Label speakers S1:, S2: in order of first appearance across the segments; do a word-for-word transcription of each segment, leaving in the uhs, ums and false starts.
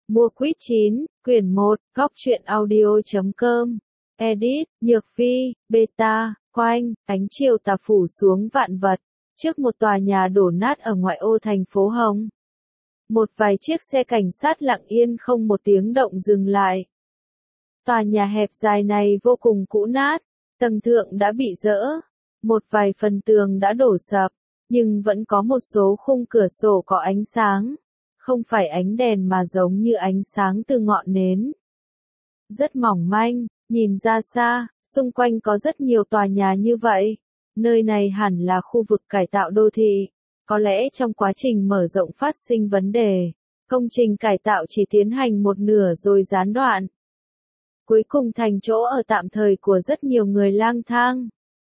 S1: Mua quýt chín, quyển một, góc truyện audio.com. Edit, Nhược Phi, Beta, Quanh, ánh chiều tà phủ xuống vạn vật, trước một tòa nhà đổ nát ở ngoại ô thành phố Hồng. Một vài chiếc xe cảnh sát lặng yên không một tiếng động dừng lại. Tòa nhà hẹp dài này vô cùng cũ nát, tầng thượng đã bị dỡ, một vài phần tường đã đổ sập, nhưng vẫn có một số khung cửa sổ có ánh sáng. Không phải ánh đèn mà giống như ánh sáng từ ngọn nến. Rất mỏng manh, nhìn ra xa, xung quanh có rất nhiều tòa nhà như vậy. Nơi này hẳn là khu vực cải tạo đô thị. Có lẽ trong quá trình mở rộng phát sinh vấn đề, công trình cải tạo chỉ tiến hành một nửa rồi gián đoạn. Cuối cùng thành chỗ ở tạm thời của rất nhiều người lang thang.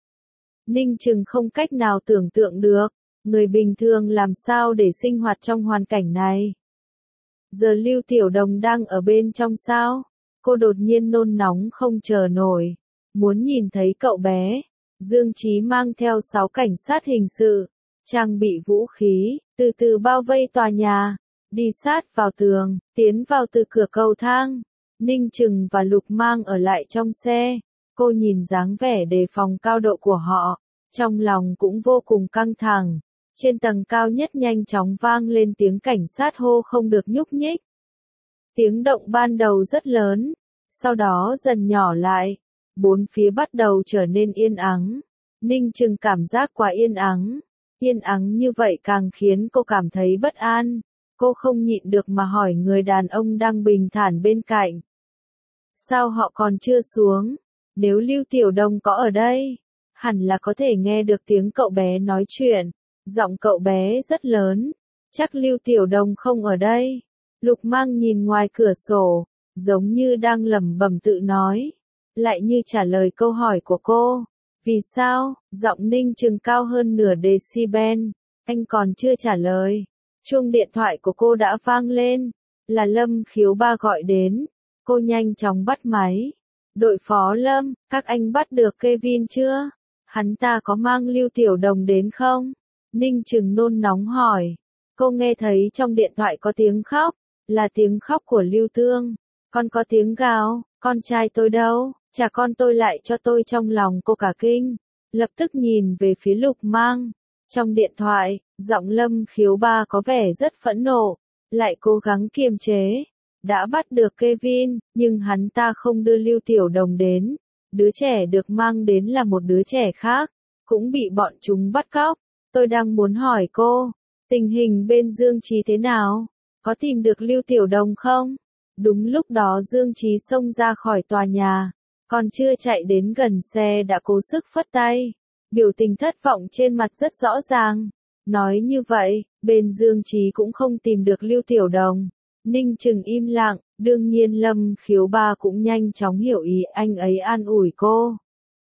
S1: Ninh Trừng không cách nào tưởng tượng được, người bình thường làm sao để sinh hoạt trong hoàn cảnh này. Giờ Lưu Tiểu Đồng đang ở bên trong sao? Cô đột nhiên nôn nóng không chờ nổi, muốn nhìn thấy cậu bé. Dương Chí mang theo sáu cảnh sát hình sự, trang bị vũ khí, từ từ bao vây tòa nhà, đi sát vào tường, tiến vào từ cửa cầu thang. Ninh Trừng và Lục Mang ở lại trong xe, cô nhìn dáng vẻ đề phòng cao độ của họ, trong lòng cũng vô cùng căng thẳng. Trên tầng cao nhất nhanh chóng vang lên tiếng cảnh sát hô không được nhúc nhích. Tiếng động ban đầu rất lớn, sau đó dần nhỏ lại, bốn phía bắt đầu trở nên yên ắng. Ninh Trừng cảm giác quá yên ắng, yên ắng như vậy càng khiến cô cảm thấy bất an. Cô không nhịn được mà hỏi người đàn ông đang bình thản bên cạnh. Sao họ còn chưa xuống? Nếu Lưu Tiểu Đồng có ở đây, hẳn là có thể nghe được tiếng cậu bé nói chuyện. Giọng cậu bé rất lớn, chắc Lưu Tiểu Đồng không ở đây. Lục Mang nhìn ngoài cửa sổ, giống như đang lẩm bẩm tự nói, lại như trả lời câu hỏi của cô. Vì sao? Giọng Ninh Trừng cao hơn nửa decibel, anh còn chưa trả lời. Chuông điện thoại của cô đã vang lên, là Lâm Khiếu Ba gọi đến. Cô nhanh chóng bắt máy. Đội phó Lâm, các anh bắt được Kevin chưa? Hắn ta có mang Lưu Tiểu Đồng đến không? Ninh Trừng nôn nóng hỏi. Cô nghe thấy trong điện thoại có tiếng khóc, là tiếng khóc của Lưu Tương. Con có tiếng gào, con trai tôi đâu, trả con tôi lại cho tôi. Trong lòng cô cả kinh, lập tức nhìn về phía Lục Mang. Trong điện thoại, giọng Lâm Khiếu Ba có vẻ rất phẫn nộ, lại cố gắng kiềm chế. Đã bắt được Kevin, nhưng hắn ta không đưa Lưu Tiểu Đồng đến. Đứa trẻ được mang đến là một đứa trẻ khác, cũng bị bọn chúng bắt cóc. Tôi đang muốn hỏi cô, tình hình bên Dương Chí thế nào? Có tìm được Lưu Tiểu Đồng không? Đúng lúc đó Dương Chí xông ra khỏi tòa nhà, còn chưa chạy đến gần xe đã cố sức phất tay. Biểu tình thất vọng trên mặt rất rõ ràng. Nói như vậy, bên Dương Chí cũng không tìm được Lưu Tiểu Đồng. Ninh Trừng im lặng, đương nhiên Lâm Khiếu Ba cũng nhanh chóng hiểu ý anh ấy an ủi cô.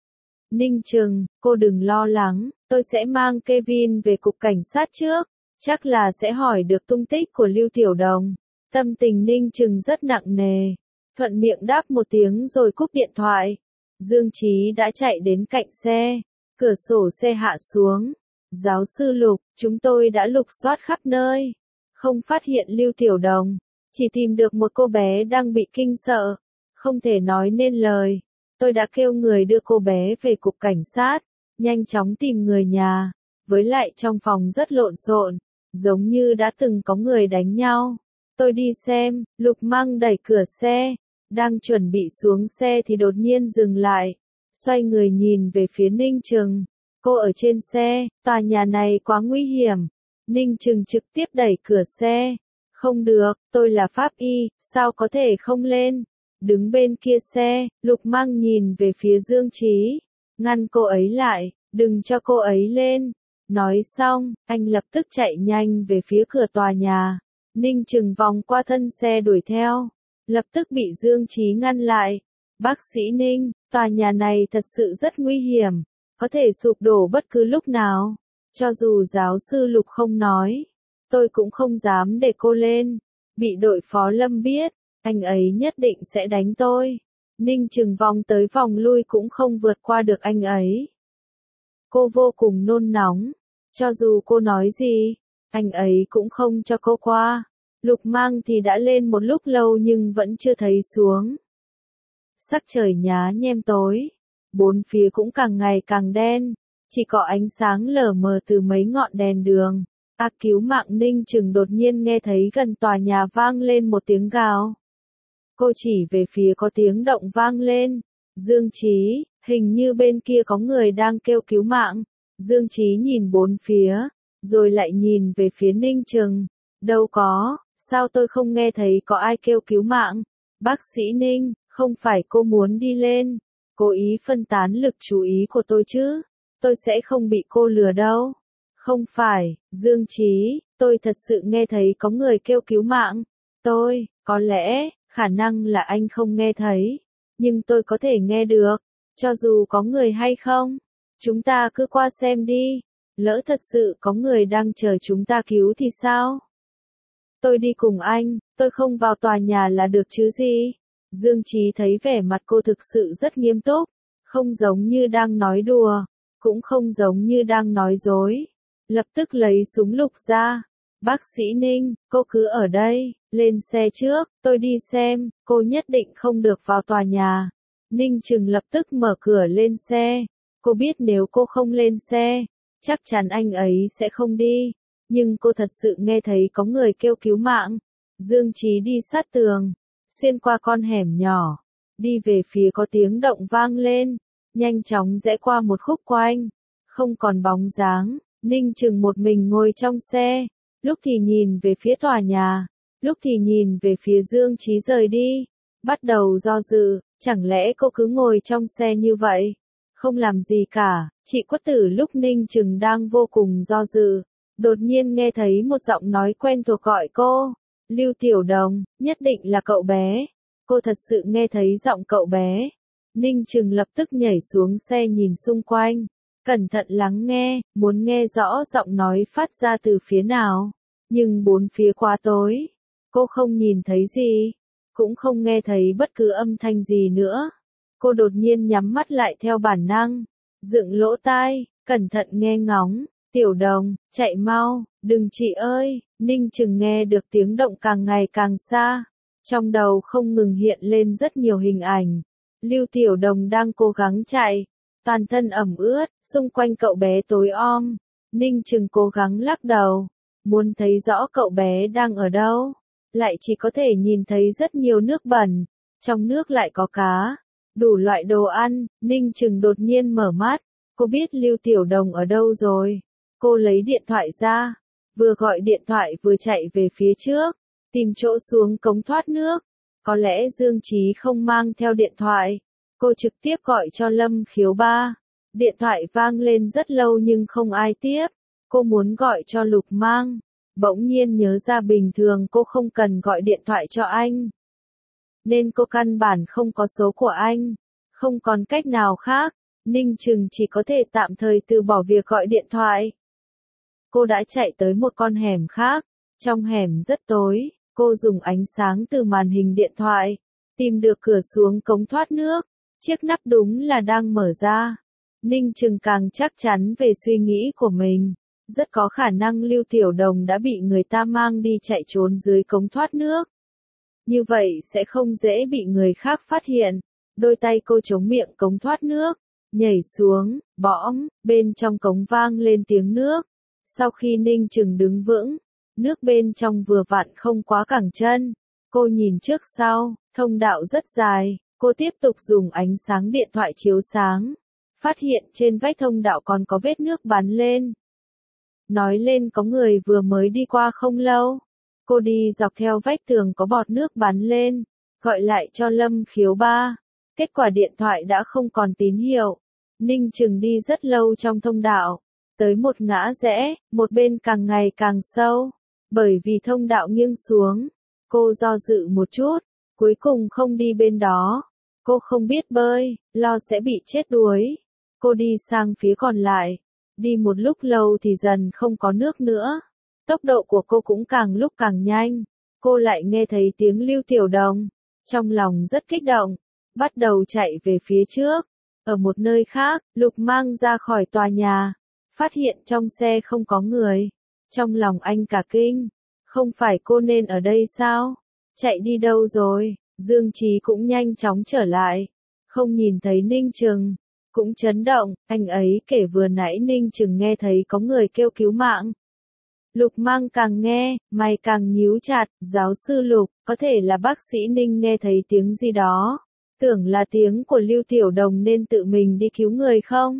S1: Ninh Trừng, cô đừng lo lắng, tôi sẽ mang Kevin về cục cảnh sát trước, chắc là sẽ hỏi được tung tích của Lưu Tiểu Đồng. Tâm tình Ninh Trừng rất nặng nề, thuận miệng đáp một tiếng rồi cúp điện thoại. Dương Chí đã chạy đến cạnh xe, cửa sổ xe hạ xuống. Giáo sư Lục, chúng tôi đã lục soát khắp nơi, không phát hiện Lưu Tiểu Đồng, chỉ tìm được một cô bé đang bị kinh sợ, không thể nói nên lời. Tôi đã kêu người đưa cô bé về cục cảnh sát, nhanh chóng tìm người nhà, với lại trong phòng rất lộn xộn, giống như đã từng có người đánh nhau. Tôi đi xem. Lục Mang đẩy cửa xe, đang chuẩn bị xuống xe thì đột nhiên dừng lại, xoay người nhìn về phía Ninh Trừng. Cô ở trên xe, tòa nhà này quá nguy hiểm. Ninh Trừng trực tiếp đẩy cửa xe. Không được, tôi là pháp y, sao có thể không lên? Đứng bên kia xe, Lục Mang nhìn về phía Dương Chí, ngăn cô ấy lại, đừng cho cô ấy lên. Nói xong, anh lập tức chạy nhanh về phía cửa tòa nhà. Ninh Trừng vòng qua thân xe đuổi theo, lập tức bị Dương Chí ngăn lại. Bác sĩ Ninh, tòa nhà này thật sự rất nguy hiểm, có thể sụp đổ bất cứ lúc nào. Cho dù giáo sư Lục không nói, tôi cũng không dám để cô lên. Bị đội phó Lâm biết, anh ấy nhất định sẽ đánh tôi. Ninh Trừng vòng tới vòng lui cũng không vượt qua được anh ấy. Cô vô cùng nôn nóng, cho dù cô nói gì, anh ấy cũng không cho cô qua. Lục Mang thì đã lên một lúc lâu nhưng vẫn chưa thấy xuống. Sắc trời nhá nhem tối, bốn phía cũng càng ngày càng đen, chỉ có ánh sáng lờ mờ từ mấy ngọn đèn đường. A cứu mạng Ninh Trừng đột nhiên nghe thấy gần tòa nhà vang lên một tiếng gào. Cô chỉ về phía có tiếng động vang lên. Dương Chí, hình như bên kia có người đang kêu cứu mạng. Dương Chí nhìn bốn phía, rồi lại nhìn về phía Ninh Trừng. Đâu có, sao tôi không nghe thấy có ai kêu cứu mạng? Bác sĩ Ninh, không phải cô muốn đi lên, cố ý phân tán lực chú ý của tôi chứ? Tôi sẽ không bị cô lừa đâu. Không phải, Dương Chí, tôi thật sự nghe thấy có người kêu cứu mạng. Tôi, có lẽ, khả năng là anh không nghe thấy, nhưng tôi có thể nghe được, cho dù có người hay không. Chúng ta cứ qua xem đi, lỡ thật sự có người đang chờ chúng ta cứu thì sao? Tôi đi cùng anh, tôi không vào tòa nhà là được chứ gì? Dương Chí thấy vẻ mặt cô thực sự rất nghiêm túc, không giống như đang nói đùa, cũng không giống như đang nói dối. Lập tức lấy súng lục ra. Bác sĩ Ninh, cô cứ ở đây, lên xe trước, tôi đi xem, cô nhất định không được vào tòa nhà. Ninh Trừng lập tức mở cửa lên xe. Cô biết nếu cô không lên xe, chắc chắn anh ấy sẽ không đi. Nhưng cô thật sự nghe thấy có người kêu cứu mạng. Dương Chí đi sát tường, xuyên qua con hẻm nhỏ, đi về phía có tiếng động vang lên, nhanh chóng rẽ qua một khúc quanh, không còn bóng dáng. Ninh Trừng một mình ngồi trong xe, lúc thì nhìn về phía tòa nhà, lúc thì nhìn về phía Dương Chí rời đi, bắt đầu do dự, chẳng lẽ cô cứ ngồi trong xe như vậy, không làm gì cả. Chị Quất Tử lúc Ninh Trừng đang vô cùng do dự, đột nhiên nghe thấy một giọng nói quen thuộc gọi cô, Lưu Tiểu Đồng, nhất định là cậu bé. Cô thật sự nghe thấy giọng cậu bé. Ninh Trừng lập tức nhảy xuống xe nhìn xung quanh, cẩn thận lắng nghe, muốn nghe rõ giọng nói phát ra từ phía nào. Nhưng bốn phía quá tối, cô không nhìn thấy gì, cũng không nghe thấy bất cứ âm thanh gì nữa. Cô đột nhiên nhắm mắt lại theo bản năng, dựng lỗ tai, cẩn thận nghe ngóng. Tiểu Đồng, chạy mau, đừng chị ơi. Ninh Trừng nghe được tiếng động càng ngày càng xa, trong đầu không ngừng hiện lên rất nhiều hình ảnh. Lưu Tiểu Đồng đang cố gắng chạy, toàn thân ẩm ướt, xung quanh cậu bé tối om. Ninh Trừng cố gắng lắc đầu, muốn thấy rõ cậu bé đang ở đâu, lại chỉ có thể nhìn thấy rất nhiều nước bẩn, trong nước lại có cá, đủ loại đồ ăn. Ninh Trừng đột nhiên mở mắt, cô biết Lưu Tiểu Đồng ở đâu rồi. Cô lấy điện thoại ra, vừa gọi điện thoại vừa chạy về phía trước, tìm chỗ xuống cống thoát nước. Có lẽ Dương Chí không mang theo điện thoại, cô trực tiếp gọi cho Lâm Khiếu ba. Điện thoại vang lên rất lâu nhưng không ai tiếp. Cô muốn gọi cho Lục Mang, bỗng nhiên nhớ ra bình thường cô không cần gọi điện thoại cho anh, nên cô căn bản không có số của anh. Không còn cách nào khác, Ninh Trừng chỉ có thể tạm thời từ bỏ việc gọi điện thoại. Cô đã chạy tới một con hẻm khác, trong hẻm rất tối, cô dùng ánh sáng từ màn hình điện thoại, tìm được cửa xuống cống thoát nước, chiếc nắp đúng là đang mở ra. Ninh Trừng càng chắc chắn về suy nghĩ của mình, rất có khả năng Lưu Tiểu Đồng đã bị người ta mang đi chạy trốn dưới cống thoát nước. Như vậy sẽ không dễ bị người khác phát hiện. Đôi tay cô chống miệng cống thoát nước, nhảy xuống, bõm, bên trong cống vang lên tiếng nước. Sau khi Ninh Trừng đứng vững, nước bên trong vừa vặn không quá cẳng chân. Cô nhìn trước sau, thông đạo rất dài, cô tiếp tục dùng ánh sáng điện thoại chiếu sáng. Phát hiện trên vách thông đạo còn có vết nước bắn lên. Nói lên có người vừa mới đi qua không lâu. Cô đi dọc theo vách tường có bọt nước bắn lên, gọi lại cho Lâm Khiếu ba. Kết quả điện thoại đã không còn tín hiệu. Ninh Trừng đi rất lâu trong thông đạo, tới một ngã rẽ, một bên càng ngày càng sâu, bởi vì thông đạo nghiêng xuống. Cô do dự một chút, cuối cùng không đi bên đó. Cô không biết bơi, lo sẽ bị chết đuối. Cô đi sang phía còn lại, đi một lúc lâu thì dần không có nước nữa. Tốc độ của cô cũng càng lúc càng nhanh. Cô lại nghe thấy tiếng Lưu Tiểu Đồng, trong lòng rất kích động, bắt đầu chạy về phía trước. Ở một nơi khác, Lục Mang ra khỏi tòa nhà, phát hiện trong xe không có người. Trong lòng anh cả kinh, Không phải cô nên ở đây sao? Chạy đi đâu rồi? Dương Chí cũng nhanh chóng trở lại. Không nhìn thấy Ninh Trừng. Cũng chấn động, anh ấy kể vừa nãy Ninh Trừng nghe thấy có người kêu cứu mạng. Lục Mang càng nghe, mày càng nhíu chặt, giáo sư Lục, có thể là bác sĩ Ninh nghe thấy tiếng gì đó. Tưởng là tiếng của Lưu Tiểu Đồng nên tự mình đi cứu người không?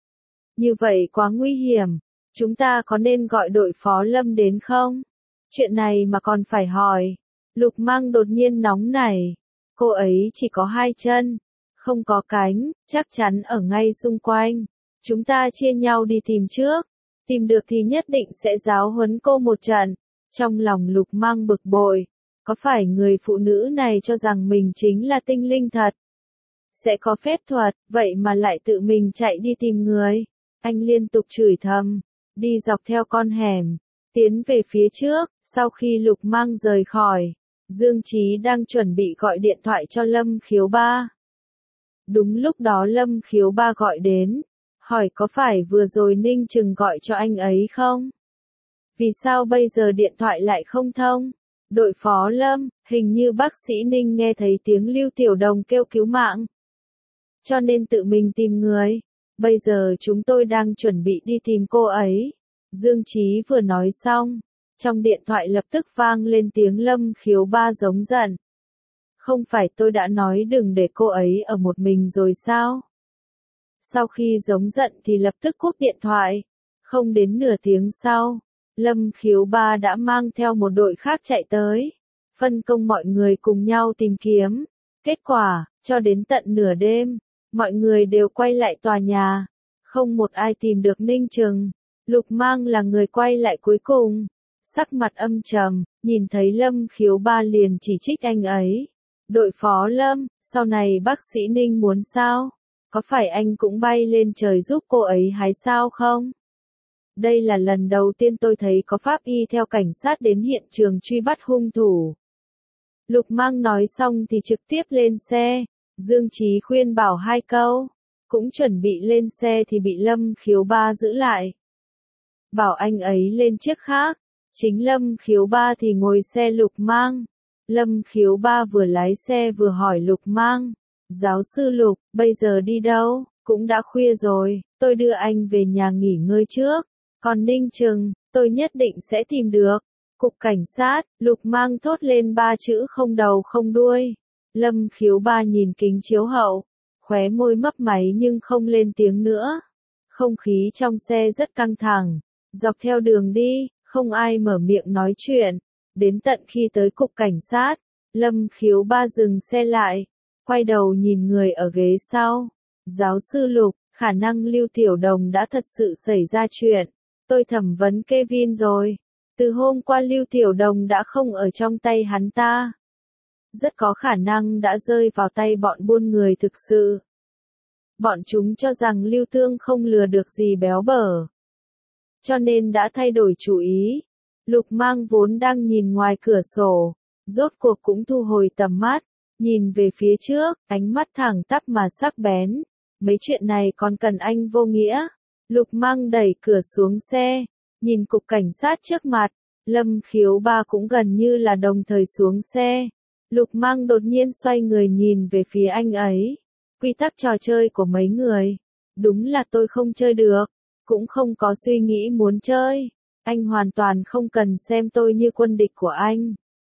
S1: Như vậy quá nguy hiểm, chúng ta có nên gọi đội phó Lâm đến không? Chuyện này mà còn phải hỏi. Lục Mang đột nhiên nóng nảy. Cô ấy chỉ có hai chân, không có cánh, chắc chắn ở ngay xung quanh. Chúng ta chia nhau đi tìm trước. Tìm được thì nhất định sẽ giáo huấn cô một trận. Trong lòng Lục Mang bực bội. Có phải người phụ nữ này cho rằng mình chính là tinh linh thật? Sẽ có phép thuật, vậy mà lại tự mình chạy đi tìm người. Anh liên tục chửi thầm. Đi dọc theo con hẻm. Tiến về phía trước, sau khi Lục Mang rời khỏi. Dương Chí đang chuẩn bị gọi điện thoại cho Lâm Khiếu Ba. Đúng lúc đó Lâm Khiếu Ba gọi đến. Hỏi có phải vừa rồi Ninh Trừng gọi cho anh ấy không? Vì sao bây giờ điện thoại lại không thông? Đội phó Lâm, hình như bác sĩ Ninh nghe thấy tiếng Lưu Tiểu Đồng kêu cứu mạng. Cho nên tự mình tìm người. Bây giờ chúng tôi đang chuẩn bị đi tìm cô ấy. Dương Chí vừa nói xong. Trong điện thoại lập tức vang lên tiếng Lâm Khiếu Ba giống giận. Không phải tôi đã nói đừng để cô ấy ở một mình rồi sao? Sau khi giống giận thì lập tức cúp điện thoại. Không đến nửa tiếng sau, Lâm Khiếu Ba đã mang theo một đội khác chạy tới. Phân công mọi người cùng nhau tìm kiếm. Kết quả, cho đến tận nửa đêm, mọi người đều quay lại tòa nhà. Không một ai tìm được Ninh Trừng. Lục Mang là người quay lại cuối cùng. Sắc mặt âm trầm, nhìn thấy Lâm Khiếu Ba liền chỉ trích anh ấy. Đội phó Lâm, sau này bác sĩ Ninh muốn sao? Có phải anh cũng bay lên trời giúp cô ấy hái sao không? Đây là lần đầu tiên tôi thấy có pháp y theo cảnh sát đến hiện trường truy bắt hung thủ. Lục Mang nói xong thì trực tiếp lên xe. Dương Chí khuyên bảo hai câu. Cũng chuẩn bị lên xe thì bị Lâm Khiếu Ba giữ lại. Bảo anh ấy lên chiếc khác. Chính Lâm Khiếu Ba thì ngồi xe Lục Mang. Lâm Khiếu Ba vừa lái xe vừa hỏi Lục Mang. Giáo sư Lục, bây giờ đi đâu? Cũng đã khuya rồi, tôi đưa anh về nhà nghỉ ngơi trước. Còn Ninh Trừng, tôi nhất định sẽ tìm được. Cục cảnh sát, Lục Mang thốt lên ba chữ không đầu không đuôi. Lâm Khiếu Ba nhìn kính chiếu hậu. Khóe môi mấp máy nhưng không lên tiếng nữa. Không khí trong xe rất căng thẳng. Dọc theo đường đi, không ai mở miệng nói chuyện. Đến tận khi tới cục cảnh sát, Lâm Khiếu Ba dừng xe lại. Quay đầu nhìn người ở ghế sau. Giáo sư Lục, khả năng Lưu Tiểu Đồng đã thật sự xảy ra chuyện. Tôi thẩm vấn Kevin rồi. Từ hôm qua Lưu Tiểu Đồng đã không ở trong tay hắn ta. Rất có khả năng đã rơi vào tay bọn buôn người thực sự. Bọn chúng cho rằng Lưu Tương không lừa được gì béo bở. Cho nên đã thay đổi chủ ý. Lục Mang vốn đang nhìn ngoài cửa sổ. Rốt cuộc cũng thu hồi tầm mắt. Nhìn về phía trước, ánh mắt thẳng tắp mà sắc bén. Mấy chuyện này còn cần anh vô nghĩa. Lục Mang đẩy cửa xuống xe. Nhìn cục cảnh sát trước mặt. Lâm Khiếu Ba cũng gần như là đồng thời xuống xe. Lục Mang đột nhiên xoay người nhìn về phía anh ấy. Quy tắc trò chơi của mấy người. Đúng là tôi không chơi được. Cũng không có suy nghĩ muốn chơi. Anh hoàn toàn không cần xem tôi như quân địch của anh.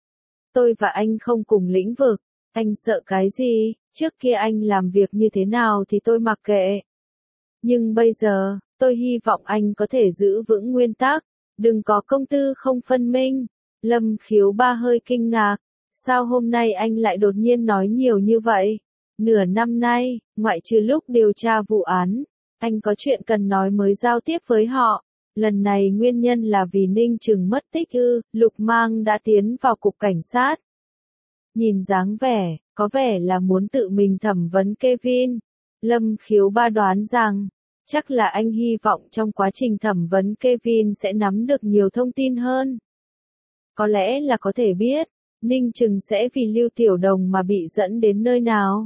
S1: Tôi và anh không cùng lĩnh vực. Anh sợ cái gì? Trước kia anh làm việc như thế nào thì tôi mặc kệ. Nhưng bây giờ, tôi hy vọng anh có thể giữ vững nguyên tắc. Đừng có công tư không phân minh. Lâm Khiếu Ba hơi kinh ngạc. Sao hôm nay anh lại đột nhiên nói nhiều như vậy? Nửa năm nay, ngoại trừ lúc điều tra vụ án, anh có chuyện cần nói mới giao tiếp với họ. Lần này nguyên nhân là vì Ninh Trừng mất tích ư. Lục Mang đã tiến vào cục cảnh sát. Nhìn dáng vẻ, có vẻ là muốn tự mình thẩm vấn Kevin. Lâm Khiếu Ba đoán rằng, chắc là anh hy vọng trong quá trình thẩm vấn Kevin sẽ nắm được nhiều thông tin hơn. Có lẽ là có thể biết, Ninh Trừng sẽ vì Lưu Tiểu Đồng mà bị dẫn đến nơi nào.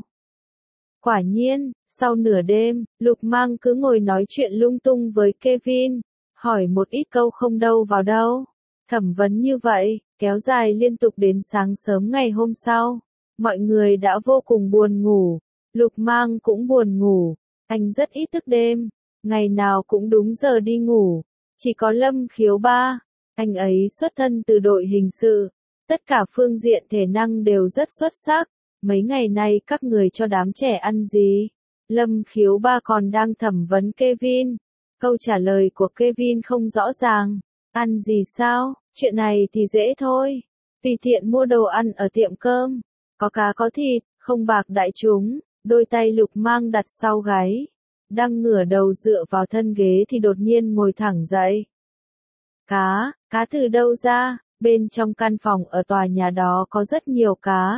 S1: Quả nhiên, sau nửa đêm, Lục Mang cứ ngồi nói chuyện lung tung với Kevin, hỏi một ít câu không đâu vào đâu. Thẩm vấn như vậy, kéo dài liên tục đến sáng sớm ngày hôm sau. Mọi người đã vô cùng buồn ngủ. Lục Mang cũng buồn ngủ. Anh rất ít thức đêm. Ngày nào cũng đúng giờ đi ngủ. Chỉ có Lâm Khiếu Ba. Anh ấy xuất thân từ đội hình sự. Tất cả phương diện thể năng đều rất xuất sắc. Mấy ngày nay các người cho đám trẻ ăn gì? Lâm Khiếu Ba còn đang thẩm vấn Kevin. Câu trả lời của Kevin không rõ ràng. Ăn gì sao? Chuyện này thì dễ thôi. Tùy tiện mua đồ ăn ở tiệm cơm. Có cá có thịt, không bạc đại chúng. Đôi tay Lục Mang đặt sau gáy. Đang ngửa đầu dựa vào thân ghế thì đột nhiên ngồi thẳng dậy. Cá, cá từ đâu ra? Bên trong căn phòng ở tòa nhà đó có rất nhiều cá.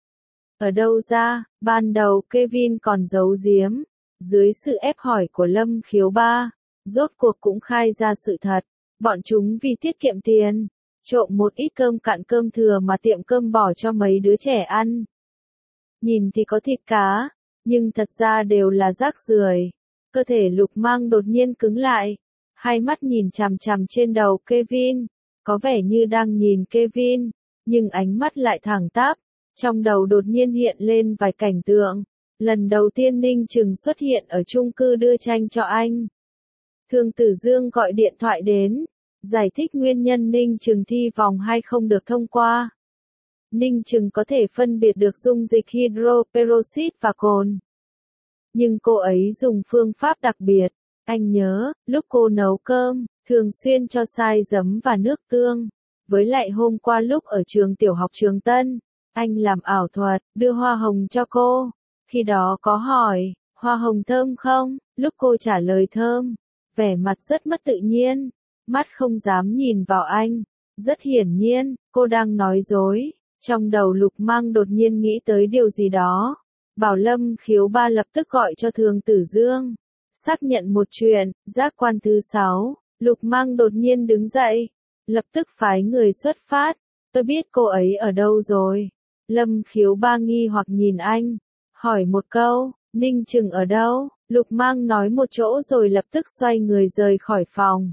S1: Ở đâu ra? Ban đầu Kevin còn giấu giếm. Dưới sự ép hỏi của Lâm Khiếu Ba, rốt cuộc cũng khai ra sự thật. Bọn chúng vì tiết kiệm tiền, trộm một ít cơm cặn cơm thừa mà tiệm cơm bỏ cho mấy đứa trẻ ăn. Nhìn thì có thịt cá, nhưng thật ra đều là rác rưởi. Cơ thể Lục Mang đột nhiên cứng lại, hai mắt nhìn chằm chằm trên đầu Kevin, có vẻ như đang nhìn Kevin, nhưng ánh mắt lại thẳng tắp. Trong đầu đột nhiên hiện lên vài cảnh tượng. Lần đầu tiên Ninh Trừng xuất hiện ở chung cư đưa tranh cho anh. Thương Tử Dương gọi điện thoại đến, giải thích nguyên nhân Ninh Trừng thi vòng hai không được thông qua. Ninh Trừng có thể phân biệt được dung dịch hydroperoxit và cồn. Nhưng cô ấy dùng phương pháp đặc biệt. Anh nhớ, lúc cô nấu cơm, thường xuyên cho sai giấm và nước tương. Với lại hôm qua lúc ở trường tiểu học Trường Tân, anh làm ảo thuật, đưa hoa hồng cho cô. Khi đó có hỏi, hoa hồng thơm không? Lúc cô trả lời thơm, vẻ mặt rất mất tự nhiên, mắt không dám nhìn vào anh. Rất hiển nhiên, cô đang nói dối. Trong đầu Lục Mang đột nhiên nghĩ tới điều gì đó. Bảo Lâm Khiếu Ba lập tức gọi cho Thường Tử Dương. Xác nhận một chuyện, giác quan thứ sáu, Lục Mang đột nhiên đứng dậy. Lập tức phái người xuất phát. Tôi biết cô ấy ở đâu rồi. Lâm Khiếu Ba nghi hoặc nhìn anh. Hỏi một câu, Ninh Trừng ở đâu? Lục Mang nói một chỗ rồi lập tức xoay người rời khỏi phòng.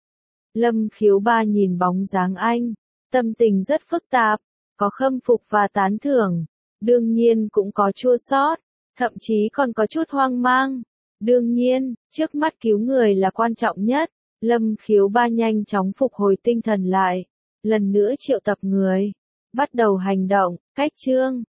S1: Lâm Khiếu Ba nhìn bóng dáng anh. Tâm tình rất phức tạp. Có khâm phục và tán thưởng. Đương nhiên cũng có chua xót. Thậm chí còn có chút hoang mang. Đương nhiên, trước mắt cứu người là quan trọng nhất. Lâm Khiếu Ba nhanh chóng phục hồi tinh thần lại. Lần nữa triệu tập người. Bắt đầu hành động, cách chương.